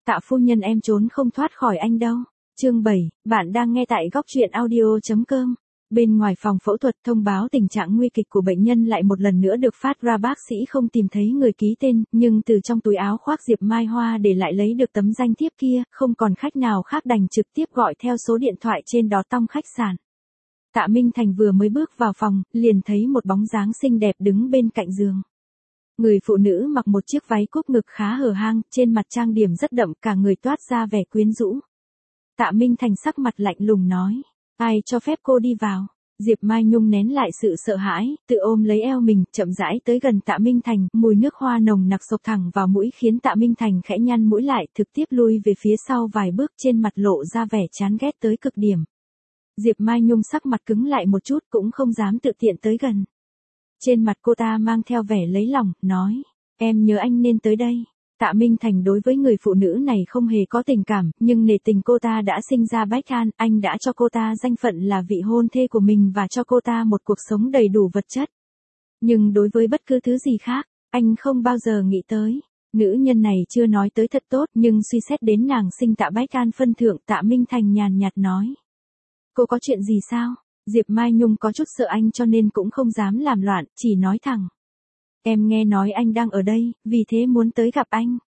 Tạ phu nhân em trốn không thoát khỏi anh đâu. Chương 7, bạn đang nghe tại góc truyện audio.com. Bên ngoài phòng phẫu thuật thông báo tình trạng nguy kịch của bệnh nhân lại một lần nữa được phát ra. Bác sĩ không tìm thấy người ký tên, nhưng từ trong túi áo khoác Diệp Mai Hoa để lại lấy được tấm danh thiếp kia, không còn khách nào khác đành trực tiếp gọi theo số điện thoại trên đó tông khách sạn. Tạ Minh Thành vừa mới bước vào phòng, liền thấy một bóng dáng xinh đẹp đứng bên cạnh giường. Người phụ nữ mặc một chiếc váy cúc ngực khá hở hang, trên mặt trang điểm rất đậm, cả người toát ra vẻ quyến rũ. Tạ Minh Thành sắc mặt lạnh lùng nói, ai cho phép cô đi vào? Diệp Mai Nhung nén lại sự sợ hãi, tự ôm lấy eo mình, chậm rãi tới gần Tạ Minh Thành, mùi nước hoa nồng nặc xộc thẳng vào mũi khiến Tạ Minh Thành khẽ nhăn mũi lại, thực tiếp lui về phía sau vài bước, trên mặt lộ ra vẻ chán ghét tới cực điểm. Diệp Mai Nhung sắc mặt cứng lại một chút, cũng không dám tự tiện tới gần. Trên mặt cô ta mang theo vẻ lấy lòng, nói, em nhớ anh nên tới đây. Tạ Minh Thành đối với người phụ nữ này không hề có tình cảm, nhưng nể tình cô ta đã sinh ra Bách An, anh đã cho cô ta danh phận là vị hôn thê của mình và cho cô ta một cuộc sống đầy đủ vật chất. Nhưng đối với bất cứ thứ gì khác, anh không bao giờ nghĩ tới. Nữ nhân này chưa nói tới thật tốt, nhưng suy xét đến nàng sinh Tạ Bách An phân thượng, Tạ Minh Thành nhàn nhạt nói. Cô có chuyện gì sao? Diệp Mai Nhung có chút sợ anh cho nên cũng không dám làm loạn, chỉ nói thẳng. Em nghe nói anh đang ở đây, vì thế muốn tới gặp anh.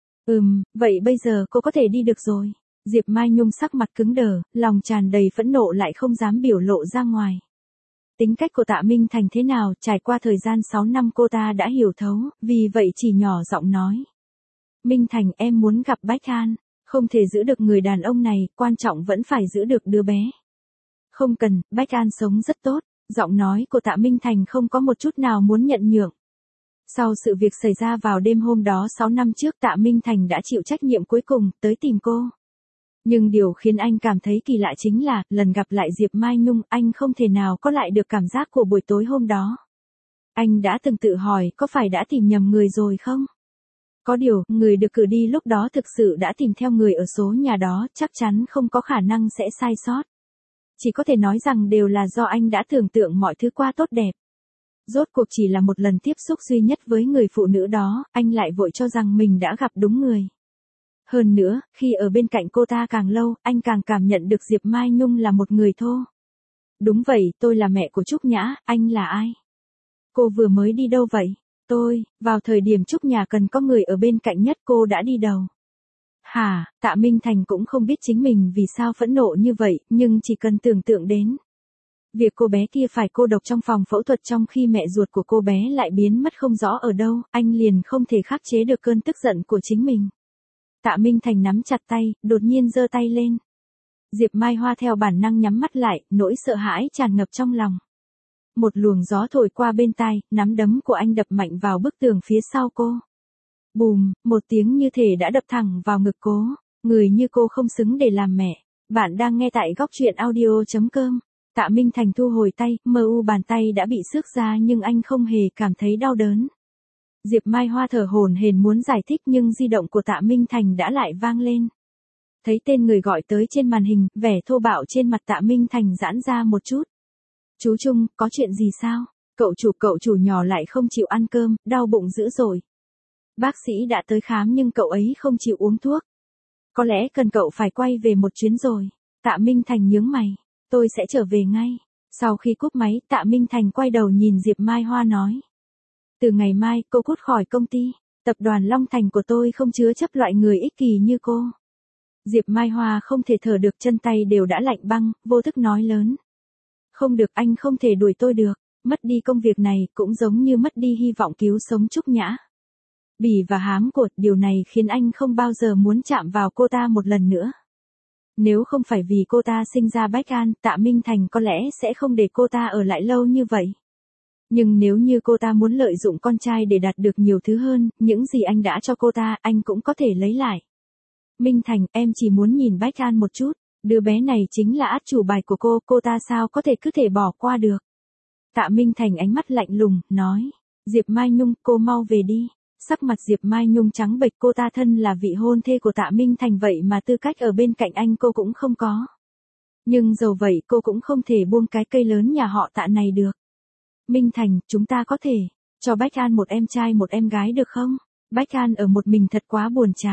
Vậy bây giờ cô có thể đi được rồi. Diệp Mai Nhung sắc mặt cứng đờ, lòng tràn đầy phẫn nộ lại không dám biểu lộ ra ngoài. Tính cách của Tạ Minh Thành thế nào, trải qua thời gian 6 năm cô ta đã hiểu thấu, vì vậy chỉ nhỏ giọng nói. Minh Thành, em muốn gặp Bách An, không thể giữ được người đàn ông này, quan trọng vẫn phải giữ được đứa bé. Không cần, Bách An sống rất tốt, giọng nói của Tạ Minh Thành không có một chút nào muốn nhận nhượng. Sau sự việc xảy ra vào đêm hôm đó 6 năm trước, Tạ Minh Thành đã chịu trách nhiệm cuối cùng, tới tìm cô. Nhưng điều khiến anh cảm thấy kỳ lạ chính là, lần gặp lại Diệp Mai Nhung, anh không thể nào có lại được cảm giác của buổi tối hôm đó. Anh đã từng tự hỏi, có phải đã tìm nhầm người rồi không? Có điều, người được cử đi lúc đó thực sự đã tìm theo người ở số nhà đó, chắc chắn không có khả năng sẽ sai sót. Chỉ có thể nói rằng đều là do anh đã tưởng tượng mọi thứ qua tốt đẹp. Rốt cuộc chỉ là một lần tiếp xúc duy nhất với người phụ nữ đó, anh lại vội cho rằng mình đã gặp đúng người. Hơn nữa, khi ở bên cạnh cô ta càng lâu, anh càng cảm nhận được Diệp Mai Nhung là một người thô. Đúng vậy, tôi là mẹ của Trúc Nhã, anh là ai? Cô vừa mới đi đâu vậy? Vào thời điểm Trúc Nhã cần có người ở bên cạnh nhất cô đã đi đầu. Hả, Tạ Minh Thành cũng không biết chính mình vì sao phẫn nộ như vậy, nhưng chỉ cần tưởng tượng đến. Việc cô bé kia phải cô độc trong phòng phẫu thuật trong khi mẹ ruột của cô bé lại biến mất không rõ ở đâu, anh liền không thể khắc chế được cơn tức giận của chính mình. Tạ Minh Thành nắm chặt tay, đột nhiên giơ tay lên. Diệp Mai Hoa theo bản năng nhắm mắt lại, nỗi sợ hãi tràn ngập trong lòng. Một luồng gió thổi qua bên tai, nắm đấm của anh đập mạnh vào bức tường phía sau cô. Bùm, một tiếng như thể đã đập thẳng vào ngực cô. Người như cô không xứng để làm mẹ. Bạn đang nghe tại góc truyện audio.com. Tạ Minh Thành thu hồi tay, bàn tay đã bị xước ra nhưng anh không hề cảm thấy đau đớn. Diệp Mai Hoa thở hổn hển muốn giải thích nhưng di động của Tạ Minh Thành đã lại vang lên. Thấy tên người gọi tới trên màn hình, vẻ thô bạo trên mặt Tạ Minh Thành giãn ra một chút. Chú Trung, có chuyện gì sao? Cậu chủ nhỏ lại không chịu ăn cơm, đau bụng dữ rồi. Bác sĩ đã tới khám nhưng cậu ấy không chịu uống thuốc. Có lẽ cần cậu phải quay về một chuyến rồi. Tạ Minh Thành nhướng mày. Tôi sẽ trở về ngay. Sau khi cúp máy, Tạ Minh Thành quay đầu nhìn Diệp Mai Hoa nói. Từ ngày mai, cô cút khỏi công ty. Tập đoàn Long Thành của tôi không chứa chấp loại người ích kỷ như cô. Diệp Mai Hoa không thể thở được, chân tay đều đã lạnh băng, vô thức nói lớn. Không được, anh không thể đuổi tôi được. Mất đi công việc này cũng giống như mất đi hy vọng cứu sống Trúc Nhã. Bỉ và hám cột, điều này khiến anh không bao giờ muốn chạm vào cô ta một lần nữa. Nếu không phải vì cô ta sinh ra Bách An, Tạ Minh Thành có lẽ sẽ không để cô ta ở lại lâu như vậy. Nhưng nếu như cô ta muốn lợi dụng con trai để đạt được nhiều thứ hơn, những gì anh đã cho cô ta, anh cũng có thể lấy lại. Minh Thành, em chỉ muốn nhìn Bách An một chút, đứa bé này chính là át chủ bài của cô ta sao có thể cứ thể bỏ qua được. Tạ Minh Thành ánh mắt lạnh lùng, nói, Diệp Mai Nhung, cô mau về đi. Sắc mặt Diệp Mai Nhung trắng bệch, cô ta thân là vị hôn thê của Tạ Minh Thành vậy mà tư cách ở bên cạnh anh cô cũng không có. Nhưng dầu vậy cô cũng không thể buông cái cây lớn nhà họ Tạ này được. Minh Thành, chúng ta có thể cho Bách An một em trai một em gái được không? Bách An ở một mình thật quá buồn chán.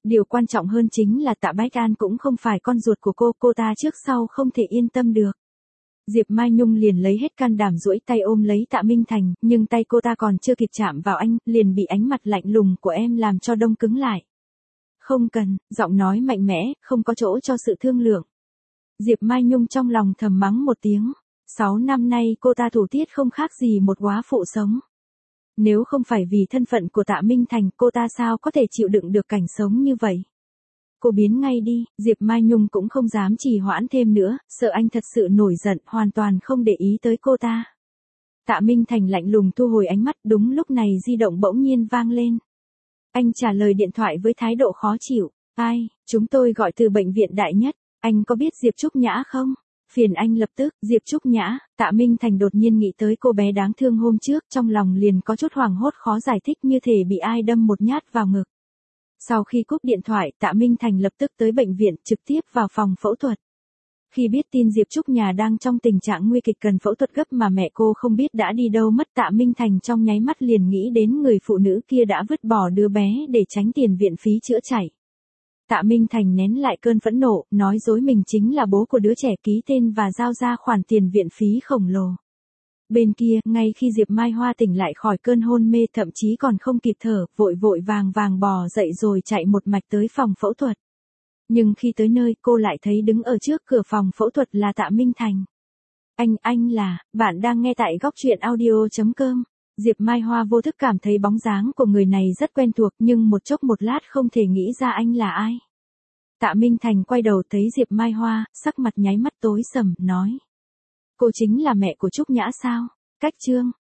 Điều quan trọng hơn chính là Tạ Bách An cũng không phải con ruột của cô ta trước sau không thể yên tâm được. Diệp Mai Nhung liền lấy hết can đảm duỗi tay ôm lấy Tạ Minh Thành, nhưng tay cô ta còn chưa kịp chạm vào anh, liền bị ánh mặt lạnh lùng của em làm cho đông cứng lại. Không cần, giọng nói mạnh mẽ, không có chỗ cho sự thương lượng. Diệp Mai Nhung trong lòng thầm mắng một tiếng. 6 năm nay cô ta thủ tiết không khác gì một góa phụ sống. Nếu không phải vì thân phận của Tạ Minh Thành, cô ta sao có thể chịu đựng được cảnh sống như vậy? Cô biến ngay đi, Diệp Mai Nhung cũng không dám trì hoãn thêm nữa, sợ anh thật sự nổi giận, hoàn toàn không để ý tới cô ta. Tạ Minh Thành lạnh lùng thu hồi ánh mắt, đúng lúc này di động bỗng nhiên vang lên. Anh trả lời điện thoại với thái độ khó chịu. Ai, chúng tôi gọi từ bệnh viện Đại Nhất, anh có biết Diệp Trúc Nhã không? Phiền anh lập tức, Diệp Trúc Nhã, Tạ Minh Thành đột nhiên nghĩ tới cô bé đáng thương hôm trước, trong lòng liền có chút hoảng hốt khó giải thích như thể bị ai đâm một nhát vào ngực. Sau khi cúp điện thoại, Tạ Minh Thành lập tức tới bệnh viện, trực tiếp vào phòng phẫu thuật. Khi biết tin Diệp Trúc Nhã đang trong tình trạng nguy kịch cần phẫu thuật gấp mà mẹ cô không biết đã đi đâu mất, Tạ Minh Thành trong nháy mắt liền nghĩ đến người phụ nữ kia đã vứt bỏ đứa bé để tránh tiền viện phí chữa chảy. Tạ Minh Thành nén lại cơn phẫn nộ, nói dối mình chính là bố của đứa trẻ, ký tên và giao ra khoản tiền viện phí khổng lồ. Bên kia, ngay khi Diệp Mai Hoa tỉnh lại khỏi cơn hôn mê, thậm chí còn không kịp thở, vội vội vàng bò dậy rồi chạy một mạch tới phòng phẫu thuật. Nhưng khi tới nơi, cô lại thấy đứng ở trước cửa phòng phẫu thuật là Tạ Minh Thành. Anh là, bạn đang nghe tại góc truyện audio.com. Diệp Mai Hoa vô thức cảm thấy bóng dáng của người này rất quen thuộc, nhưng một chốc một lát không thể nghĩ ra anh là ai. Tạ Minh Thành quay đầu thấy Diệp Mai Hoa, sắc mặt nháy mắt tối sầm, nói. Cô chính là mẹ của Trúc Nhã sao? Cách Trương,